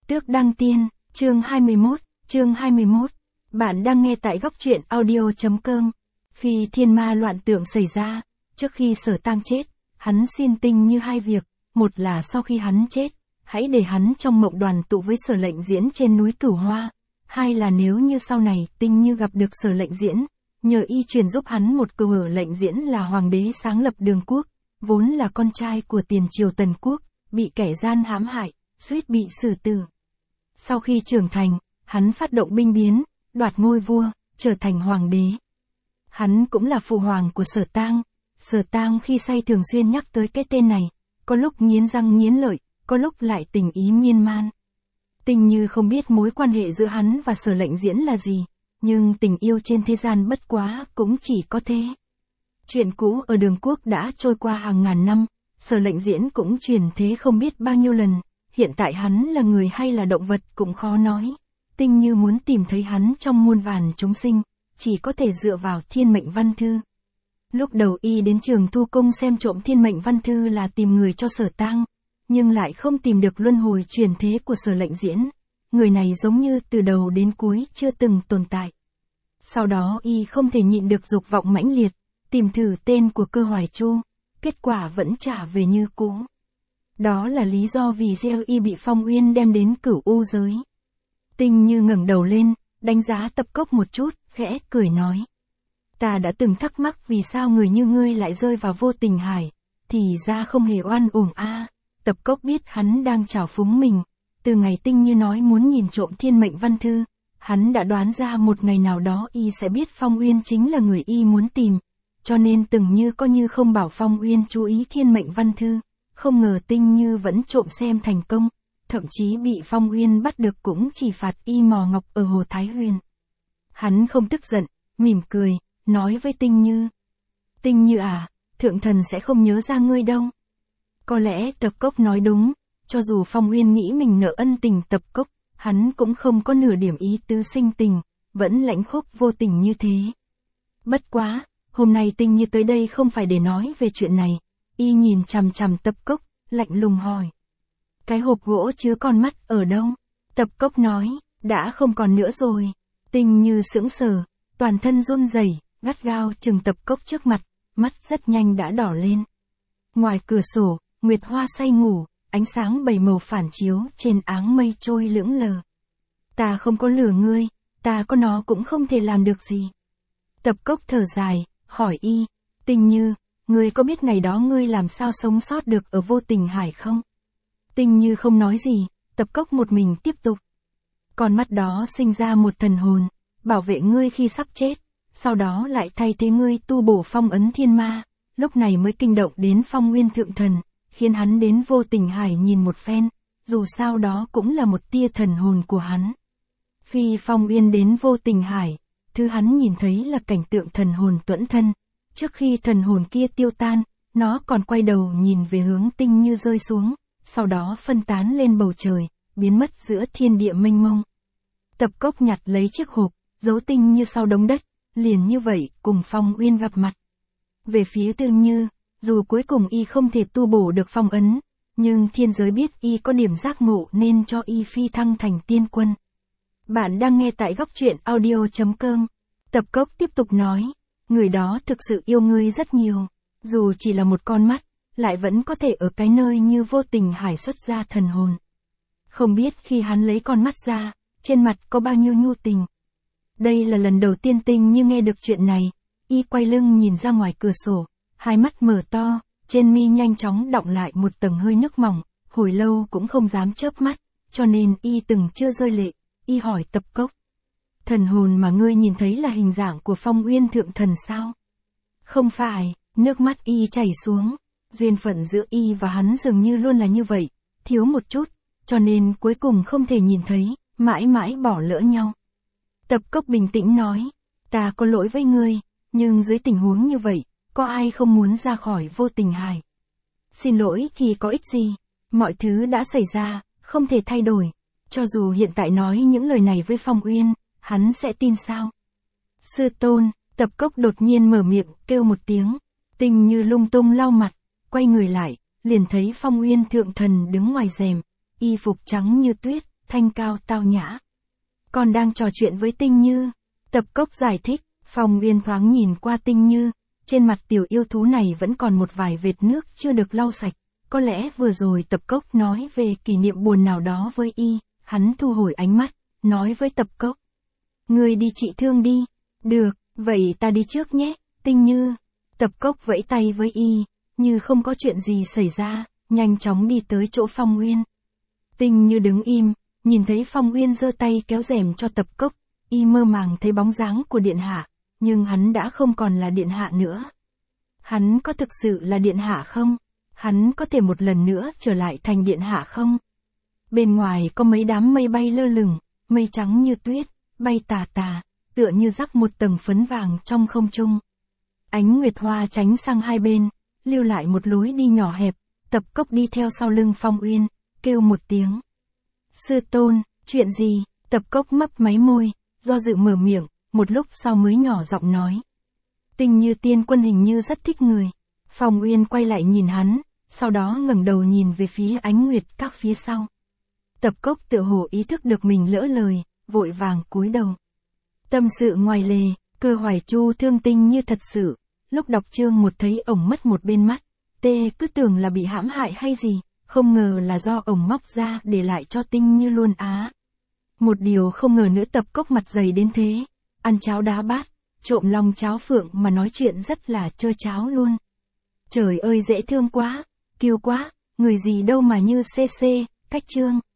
Tước Đăng Tiên, chương 21. Bạn đang nghe tại góc truyện audio.com. Khi thiên ma loạn tượng xảy ra, trước khi Sở Tang chết, hắn xin Tinh Như hai việc, một là sau khi hắn chết, hãy để hắn trong mộng đoàn tụ với Sở Lệnh Diễn trên núi Cửu Hoa, hai là nếu như sau này Tinh Như gặp được Sở Lệnh Diễn, nhờ y truyền giúp hắn một câu. Ở Lệnh Diễn là hoàng đế sáng lập Đường Quốc, vốn là con trai của tiền triều Tần Quốc, bị kẻ gian hãm hại, suýt bị xử tử. Sau khi trưởng thành, hắn phát động binh biến, đoạt ngôi vua, trở thành hoàng đế. Hắn cũng là phụ hoàng của Sở Tang. Sở Tang khi say thường xuyên nhắc tới cái tên này, có lúc nghiến răng nghiến lợi, có lúc lại tình ý miên man. Tinh Như không biết mối quan hệ giữa hắn và Sở Lệnh Diễn là gì, nhưng tình yêu trên thế gian bất quá cũng chỉ có thế. Chuyện cũ ở Đường Quốc đã trôi qua hàng ngàn năm, Sở Lệnh Diễn cũng chuyển thế không biết bao nhiêu lần, hiện tại hắn là người hay là động vật cũng khó nói. Tinh Như muốn tìm thấy hắn trong muôn vàn chúng sinh, chỉ có thể dựa vào Thiên Mệnh Văn Thư. Lúc đầu y đến Trường Thu Cung xem trộm Thiên Mệnh Văn Thư là tìm người cho Sở Tang, nhưng lại không tìm được luân hồi chuyển thế của Sở Lệnh Diễn. Người này giống như từ đầu đến cuối chưa từng tồn tại. Sau đó y không thể nhịn được dục vọng mãnh liệt, tìm thử tên của Cơ Hoài Chu, kết quả vẫn trả về như cũ. Đó là lý do vì sao y bị Phong Uyên đem đến Cửu U giới. Tinh Như ngẩng đầu lên, đánh giá Tập Cốc một chút, khẽ cười nói. Ta đã từng thắc mắc vì sao người như ngươi lại rơi vào vô tình hải, thì ra không hề oan uổng a. Tập Cốc biết hắn đang trào phúng mình. Từ ngày Tinh Như nói muốn nhìn trộm Thiên Mệnh Văn Thư, hắn đã đoán ra một ngày nào đó y sẽ biết Phong Uyên chính là người y muốn tìm, cho nên từng như có như không bảo Phong Uyên chú ý Thiên Mệnh Văn Thư. Không ngờ Tinh Như vẫn trộm xem thành công, thậm chí bị Phong Uyên bắt được cũng chỉ phạt y mò ngọc ở Hồ Thái Huyền. Hắn không tức giận, mỉm cười, nói với Tinh Như. Tinh Như à, thượng thần sẽ không nhớ ra ngươi đâu. Có lẽ Tập Cốc nói đúng, cho dù Phong Uyên nghĩ mình nợ ân tình Tập Cốc, hắn cũng không có nửa điểm ý tứ sinh tình, vẫn lãnh khốc vô tình như thế. Bất quá, hôm nay Tinh Như tới đây không phải để nói về chuyện này. Y nhìn chằm chằm Tập Cốc, lạnh lùng hỏi. Cái hộp gỗ chứa con mắt ở đâu? Tập Cốc nói, đã không còn nữa rồi. Tinh Như sững sờ, toàn thân run rẩy, gắt gao chừng Tập Cốc trước mặt, mắt rất nhanh đã đỏ lên. Ngoài cửa sổ, Nguyệt Hoa say ngủ, ánh sáng bảy màu phản chiếu trên áng mây trôi lững lờ. Ta không có lừa ngươi, ta có nó cũng không thể làm được gì. Tập Cốc thở dài, hỏi y, Tinh Như, ngươi có biết ngày đó ngươi làm sao sống sót được ở vô tình hải không? Tinh Như không nói gì, Tập Cốc một mình tiếp tục. Con mắt đó sinh ra một thần hồn, bảo vệ ngươi khi sắp chết, sau đó lại thay thế ngươi tu bổ phong ấn thiên ma, lúc này mới kinh động đến Phong Nguyên Thượng Thần, khiến hắn đến vô tình hải nhìn một phen, dù sao đó cũng là một tia thần hồn của hắn. Khi Phong Uyên đến vô tình hải, thứ hắn nhìn thấy là cảnh tượng thần hồn tuẫn thân. Trước khi thần hồn kia tiêu tan, nó còn quay đầu nhìn về hướng Tinh Như rơi xuống, sau đó phân tán lên bầu trời, biến mất giữa thiên địa mênh mông. Tập Cốc nhặt lấy chiếc hộp, giấu Tinh Như sau đống đất, liền như vậy cùng Phong Uyên gặp mặt. Về phía Tinh Như, dù cuối cùng y không thể tu bổ được phong ấn, nhưng thiên giới biết y có điểm giác ngộ nên cho y phi thăng thành tiên quân. Bạn đang nghe tại góc truyện audio.com. Tập Cốc tiếp tục nói. Người đó thực sự yêu ngươi rất nhiều, dù chỉ là một con mắt, lại vẫn có thể ở cái nơi như vô tình hải xuất ra thần hồn. Không biết khi hắn lấy con mắt ra, trên mặt có bao nhiêu nhu tình. Đây là lần đầu tiên Tinh Như nghe được chuyện này, y quay lưng nhìn ra ngoài cửa sổ, hai mắt mở to, trên mi nhanh chóng đọng lại một tầng hơi nước mỏng, hồi lâu cũng không dám chớp mắt, cho nên y từng chưa rơi lệ. Y hỏi Tập Cốc. Thần hồn mà ngươi nhìn thấy là hình dạng của Phong Uyên Thượng Thần sao? Không phải, nước mắt y chảy xuống. Duyên phận giữa y và hắn dường như luôn là như vậy, thiếu một chút, cho nên cuối cùng không thể nhìn thấy, mãi mãi bỏ lỡ nhau. Tập Cốc bình tĩnh nói, ta có lỗi với ngươi, nhưng dưới tình huống như vậy, có ai không muốn ra khỏi vô tình hải? Xin lỗi thì có ích gì? Mọi thứ đã xảy ra, không thể thay đổi. Cho dù hiện tại nói những lời này với Phong Uyên, hắn sẽ tin sao? Sư tôn, Tập Cốc đột nhiên mở miệng, kêu một tiếng. Tinh Như lung tung lau mặt, quay người lại, liền thấy Phong Uyên Thượng Thần đứng ngoài rèm, y phục trắng như tuyết, thanh cao tao nhã. Còn đang trò chuyện với Tinh Như. Tập Cốc giải thích, Phong Uyên thoáng nhìn qua Tinh Như, trên mặt tiểu yêu thú này vẫn còn một vài vệt nước chưa được lau sạch. Có lẽ vừa rồi Tập Cốc nói về kỷ niệm buồn nào đó với y, hắn thu hồi ánh mắt, nói với Tập Cốc. Ngươi đi trị thương đi. Được, vậy ta đi trước nhé, Tinh Như. Tập Cốc vẫy tay với y, như không có chuyện gì xảy ra, nhanh chóng đi tới chỗ Phong Uyên. Tinh Như đứng im, nhìn thấy Phong Uyên giơ tay kéo rèm cho Tập Cốc, y mơ màng thấy bóng dáng của điện hạ, nhưng hắn đã không còn là điện hạ nữa. Hắn có thực sự là điện hạ không? Hắn có thể một lần nữa trở lại thành điện hạ không? Bên ngoài có mấy đám mây bay lơ lửng, mây trắng như tuyết, bay tà tà, tựa như rắc một tầng phấn vàng trong không trung. Ánh nguyệt hoa tránh sang hai bên, lưu lại một lối đi nhỏ hẹp, Tập Cốc đi theo sau lưng Phong Uyên, kêu một tiếng. Sư tôn, chuyện gì? Tập Cốc mấp máy môi, do dự mở miệng, một lúc sau mới nhỏ giọng nói. Tinh Như tiên quân hình như rất thích người. Phong Uyên quay lại nhìn hắn, sau đó ngẩng đầu nhìn về phía ánh nguyệt các phía sau. Tập Cốc tựa hồ ý thức được mình lỡ lời, vội vàng cúi đầu. Tâm sự ngoài lề, Cơ Hoài Chu thương Tinh Như thật sự, lúc đọc chương 1 thấy ổng mất một bên mắt, tê cứ tưởng là bị hãm hại hay gì, không ngờ là do ổng móc ra để lại cho Tinh Như luôn á. Một điều không ngờ nữa Tập Cốc mặt dày đến thế, ăn cháo đá bát, trộm lòng cháo phượng mà nói chuyện rất là trơ cháo luôn. Trời ơi dễ thương quá, kiêu quá, người gì đâu mà như CC, cách chương.